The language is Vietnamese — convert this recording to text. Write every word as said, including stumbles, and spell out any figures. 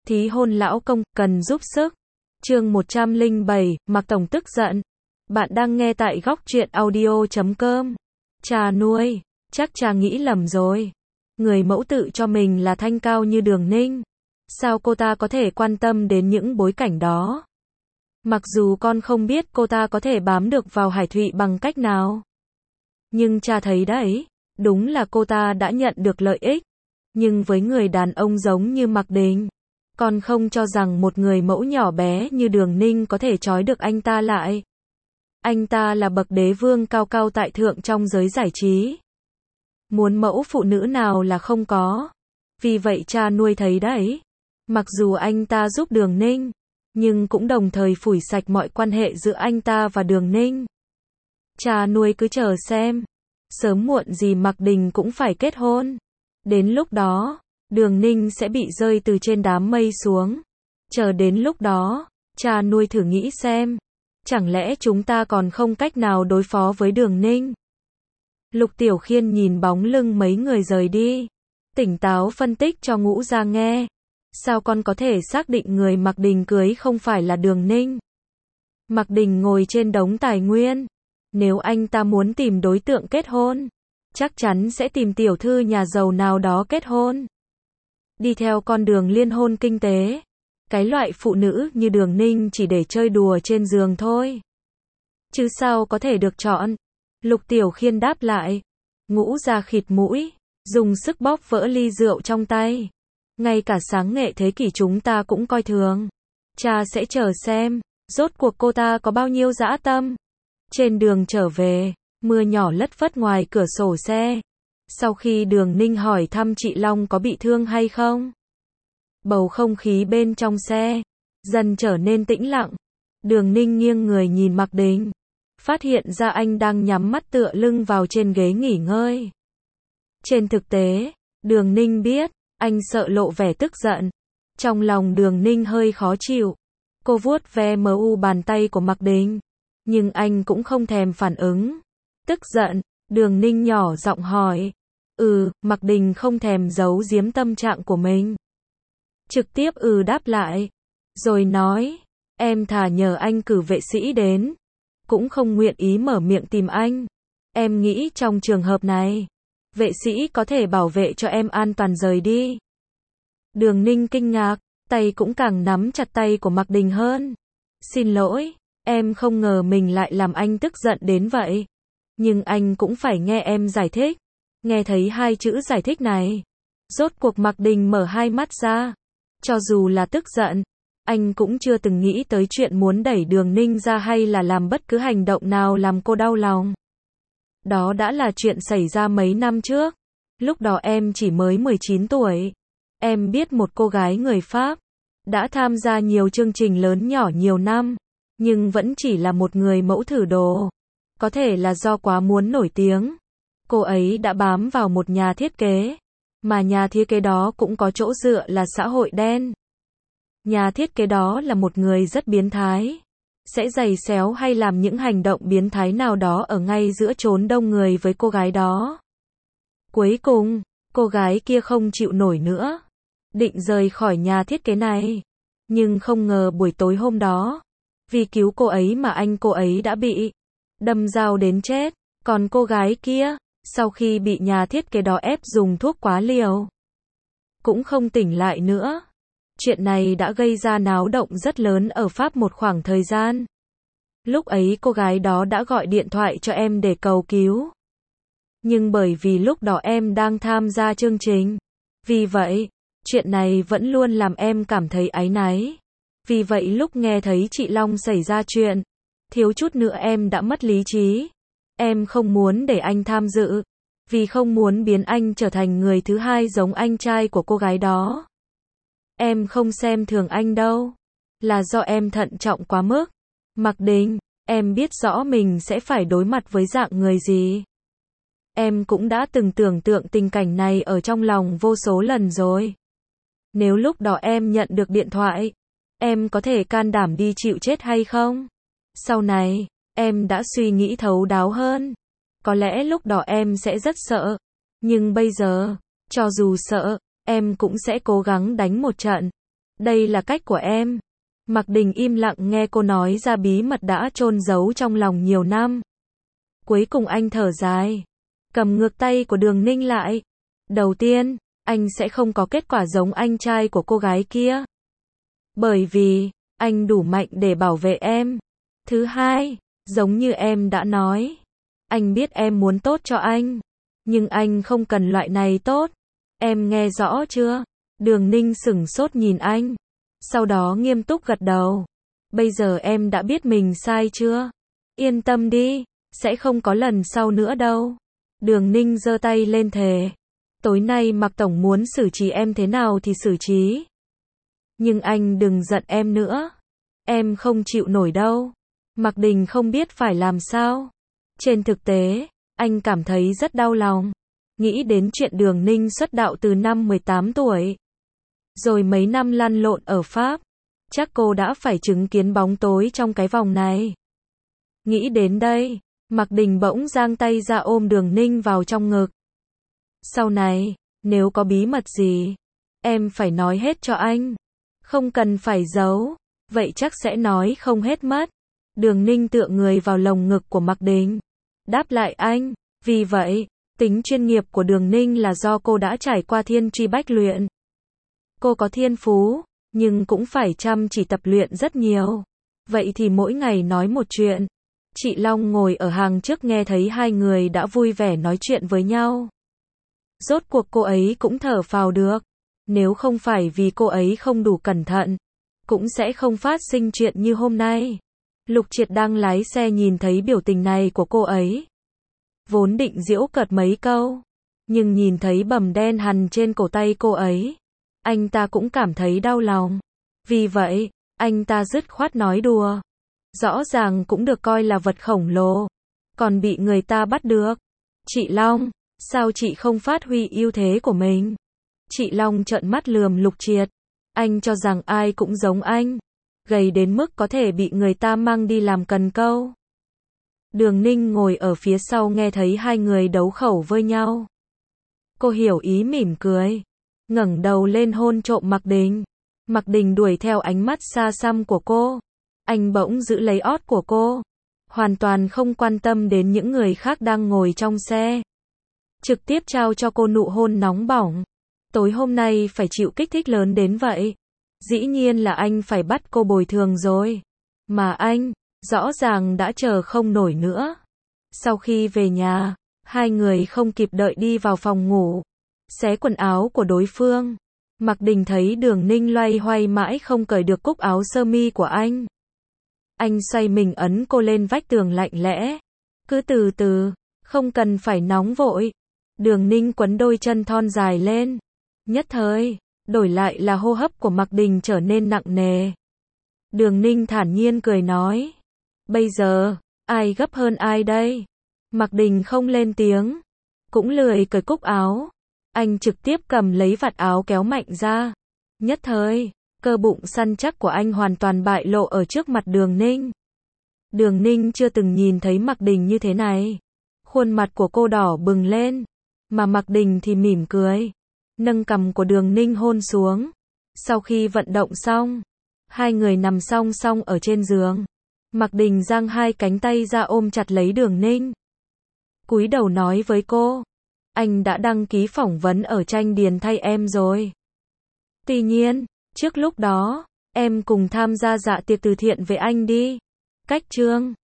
Thí hôn lão công, cần giúp sức. Chương một trăm lẻ bảy, Mạc Tổng tức giận. Bạn đang nghe tại góc truyện audio chấm com. Cha nuôi, chắc cha nghĩ lầm rồi. Người mẫu tự cho mình là thanh cao như Đường Ninh. Sao cô ta có thể quan tâm đến những bối cảnh đó? Mặc dù con không biết cô ta có thể bám được vào Hải Thụy bằng cách nào. Nhưng cha thấy đấy, đúng là cô ta đã nhận được lợi ích. Nhưng với người đàn ông giống như Mạc Đình, con không cho rằng một người mẫu nhỏ bé như Đường Ninh có thể trói được anh ta lại. Anh ta là bậc đế vương cao cao tại thượng trong giới giải trí. Muốn mẫu phụ nữ nào là không có. Vì vậy cha nuôi thấy đấy. Mặc dù anh ta giúp Đường Ninh, nhưng cũng đồng thời phủi sạch mọi quan hệ giữa anh ta và Đường Ninh. Cha nuôi cứ chờ xem. Sớm muộn gì Mạc Đình cũng phải kết hôn. Đến lúc đó, Đường Ninh sẽ bị rơi từ trên đám mây xuống. Chờ đến lúc đó, cha nuôi thử nghĩ xem. Chẳng lẽ chúng ta còn không cách nào đối phó với Đường Ninh? Lục Tiểu Khiên nhìn bóng lưng mấy người rời đi. Tỉnh táo phân tích cho Ngũ Gia nghe. Sao con có thể xác định người Mạc Đình cưới không phải là Đường Ninh? Mạc Đình ngồi trên đống tài nguyên. Nếu anh ta muốn tìm đối tượng kết hôn, chắc chắn sẽ tìm tiểu thư nhà giàu nào đó kết hôn. Đi theo con đường liên hôn kinh tế. Cái loại phụ nữ như Đường Ninh chỉ để chơi đùa trên giường thôi. Chứ sao có thể được chọn? Lục Tiểu Khiên đáp lại. Ngũ Gia khịt mũi, dùng sức bóp vỡ ly rượu trong tay. Ngay cả sáng nghệ thế kỷ chúng ta cũng coi thường. Cha sẽ chờ xem, rốt cuộc cô ta có bao nhiêu dã tâm. Trên đường trở về, mưa nhỏ lất phất ngoài cửa sổ xe. Sau khi Đường Ninh hỏi thăm chị Long có bị thương hay không, bầu không khí bên trong xe dần trở nên tĩnh lặng. Đường Ninh nghiêng người nhìn Mạc Đình, phát hiện ra anh đang nhắm mắt tựa lưng vào trên ghế nghỉ ngơi. Trên thực tế, Đường Ninh biết, anh sợ lộ vẻ tức giận. Trong lòng Đường Ninh hơi khó chịu. Cô vuốt ve mờ u bàn tay của Mạc Đình, nhưng anh cũng không thèm phản ứng. Tức giận, Đường Ninh nhỏ giọng hỏi. Ừ, Mạc Đình không thèm giấu giếm tâm trạng của mình. Trực tiếp ừ đáp lại. Rồi nói, em thà nhờ anh cử vệ sĩ đến, cũng không nguyện ý mở miệng tìm anh. Em nghĩ trong trường hợp này, vệ sĩ có thể bảo vệ cho em an toàn rời đi. Đường Ninh kinh ngạc, tay cũng càng nắm chặt tay của Mạc Đình hơn. Xin lỗi, em không ngờ mình lại làm anh tức giận đến vậy. Nhưng anh cũng phải nghe em giải thích. Nghe thấy hai chữ giải thích này, rốt cuộc Mạc Đình mở hai mắt ra. Cho dù là tức giận, anh cũng chưa từng nghĩ tới chuyện muốn đẩy Đường Ninh ra hay là làm bất cứ hành động nào làm cô đau lòng. Đó đã là chuyện xảy ra mấy năm trước. Lúc đó em chỉ mới mười chín tuổi. Em biết một cô gái người Pháp, đã tham gia nhiều chương trình lớn nhỏ nhiều năm, nhưng vẫn chỉ là một người mẫu thử đồ. Có thể là do quá muốn nổi tiếng, cô ấy đã bám vào một nhà thiết kế, mà nhà thiết kế đó cũng có chỗ dựa là xã hội đen. Nhà thiết kế đó là một người rất biến thái, sẽ giày xéo hay làm những hành động biến thái nào đó ở ngay giữa chốn đông người với cô gái đó. Cuối cùng, cô gái kia không chịu nổi nữa, định rời khỏi nhà thiết kế này. Nhưng không ngờ buổi tối hôm đó, vì cứu cô ấy mà anh cô ấy đã bị đâm dao đến chết. Còn cô gái kia, sau khi bị nhà thiết kế đó ép dùng thuốc quá liều, cũng không tỉnh lại nữa. Chuyện này đã gây ra náo động rất lớn ở Pháp một khoảng thời gian. Lúc ấy cô gái đó đã gọi điện thoại cho em để cầu cứu. Nhưng bởi vì lúc đó em đang tham gia chương trình, vì vậy, chuyện này vẫn luôn làm em cảm thấy áy náy. Vì vậy lúc nghe thấy chị Long xảy ra chuyện, thiếu chút nữa em đã mất lý trí. Em không muốn để anh tham dự, vì không muốn biến anh trở thành người thứ hai giống anh trai của cô gái đó. Em không xem thường anh đâu, là do em thận trọng quá mức. Mạc Đình, em biết rõ mình sẽ phải đối mặt với dạng người gì. Em cũng đã từng tưởng tượng tình cảnh này ở trong lòng vô số lần rồi. Nếu lúc đó em nhận được điện thoại, em có thể can đảm đi chịu chết hay không? Sau này, em đã suy nghĩ thấu đáo hơn. Có lẽ lúc đó em sẽ rất sợ. Nhưng bây giờ, cho dù sợ, em cũng sẽ cố gắng đánh một trận. Đây là cách của em. Mạc Đình im lặng nghe cô nói ra bí mật đã chôn giấu trong lòng nhiều năm. Cuối cùng anh thở dài, cầm ngược tay của Đường Ninh lại. Đầu tiên, anh sẽ không có kết quả giống anh trai của cô gái kia. Bởi vì, anh đủ mạnh để bảo vệ em. Thứ hai, giống như em đã nói, anh biết em muốn tốt cho anh. Nhưng anh không cần loại này tốt. Em nghe rõ chưa? Đường Ninh sửng sốt nhìn anh. Sau đó nghiêm túc gật đầu. Bây giờ em đã biết mình sai chưa? Yên tâm đi, sẽ không có lần sau nữa đâu. Đường Ninh giơ tay lên thề. Tối nay Mạc Tổng muốn xử trí em thế nào thì xử trí. Nhưng anh đừng giận em nữa. Em không chịu nổi đâu. Mạc Đình không biết phải làm sao. Trên thực tế, anh cảm thấy rất đau lòng. Nghĩ đến chuyện Đường Ninh xuất đạo từ năm mười tám tuổi. Rồi mấy năm lăn lộn ở Pháp. Chắc cô đã phải chứng kiến bóng tối trong cái vòng này. Nghĩ đến đây, Mạc Đình bỗng giang tay ra ôm Đường Ninh vào trong ngực. Sau này, nếu có bí mật gì, em phải nói hết cho anh. Không cần phải giấu, vậy chắc sẽ nói không hết mất. Đường Ninh tựa người vào lồng ngực của Mạc Đình. Đáp lại anh, vì vậy, tính chuyên nghiệp của Đường Ninh là do cô đã trải qua thiên truy bách luyện. Cô có thiên phú, nhưng cũng phải chăm chỉ tập luyện rất nhiều. Vậy thì mỗi ngày nói một chuyện. Chị Long ngồi ở hàng trước nghe thấy hai người đã vui vẻ nói chuyện với nhau. Rốt cuộc cô ấy cũng thở phào được. Nếu không phải vì cô ấy không đủ cẩn thận, cũng sẽ không phát sinh chuyện như hôm nay. Lục Triệt đang lái xe nhìn thấy biểu tình này của cô ấy. Vốn định giễu cợt mấy câu, nhưng nhìn thấy bầm đen hằn trên cổ tay cô ấy, anh ta cũng cảm thấy đau lòng. Vì vậy, anh ta dứt khoát nói đùa. Rõ ràng cũng được coi là vật khổng lồ, còn bị người ta bắt được. Chị Long, sao chị không phát huy ưu thế của mình? Chị Long trợn mắt lườm Lục Triệt. Anh cho rằng ai cũng giống anh, gầy đến mức có thể bị người ta mang đi làm cần câu. Đường Ninh ngồi ở phía sau nghe thấy hai người đấu khẩu với nhau. Cô hiểu ý mỉm cười, ngẩng đầu lên hôn trộm Mạc Đình. Mạc Đình đuổi theo ánh mắt xa xăm của cô. Anh bỗng giữ lấy ót của cô, hoàn toàn không quan tâm đến những người khác đang ngồi trong xe. Trực tiếp trao cho cô nụ hôn nóng bỏng. Tối hôm nay phải chịu kích thích lớn đến vậy. Dĩ nhiên là anh phải bắt cô bồi thường rồi. Mà anh, rõ ràng đã chờ không nổi nữa. Sau khi về nhà, hai người không kịp đợi đi vào phòng ngủ, xé quần áo của đối phương. Mạc Đình thấy Đường Ninh loay hoay mãi không cởi được cúc áo sơ mi của anh. Anh xoay mình ấn cô lên vách tường lạnh lẽ. Cứ từ từ, không cần phải nóng vội. Đường Ninh quấn đôi chân thon dài lên. Nhất thời, đổi lại là hô hấp của Mạc Đình trở nên nặng nề. Đường Ninh thản nhiên cười nói. Bây giờ, ai gấp hơn ai đây? Mạc Đình không lên tiếng, cũng lười cởi cúc áo. Anh trực tiếp cầm lấy vạt áo kéo mạnh ra. Nhất thời, cơ bụng săn chắc của anh hoàn toàn bại lộ ở trước mặt Đường Ninh. Đường Ninh chưa từng nhìn thấy Mạc Đình như thế này. Khuôn mặt của cô đỏ bừng lên, mà Mạc Đình thì mỉm cười, nâng cằm của Đường Ninh hôn xuống. Sau khi vận động xong, hai người nằm song song ở trên giường. Mạc Đình giang hai cánh tay ra ôm chặt lấy Đường Ninh. Cúi đầu nói với cô, anh đã đăng ký phỏng vấn ở Tranh Điền thay em rồi. Tuy nhiên, trước lúc đó, em cùng tham gia dạ tiệc từ thiện với anh đi. Cách chương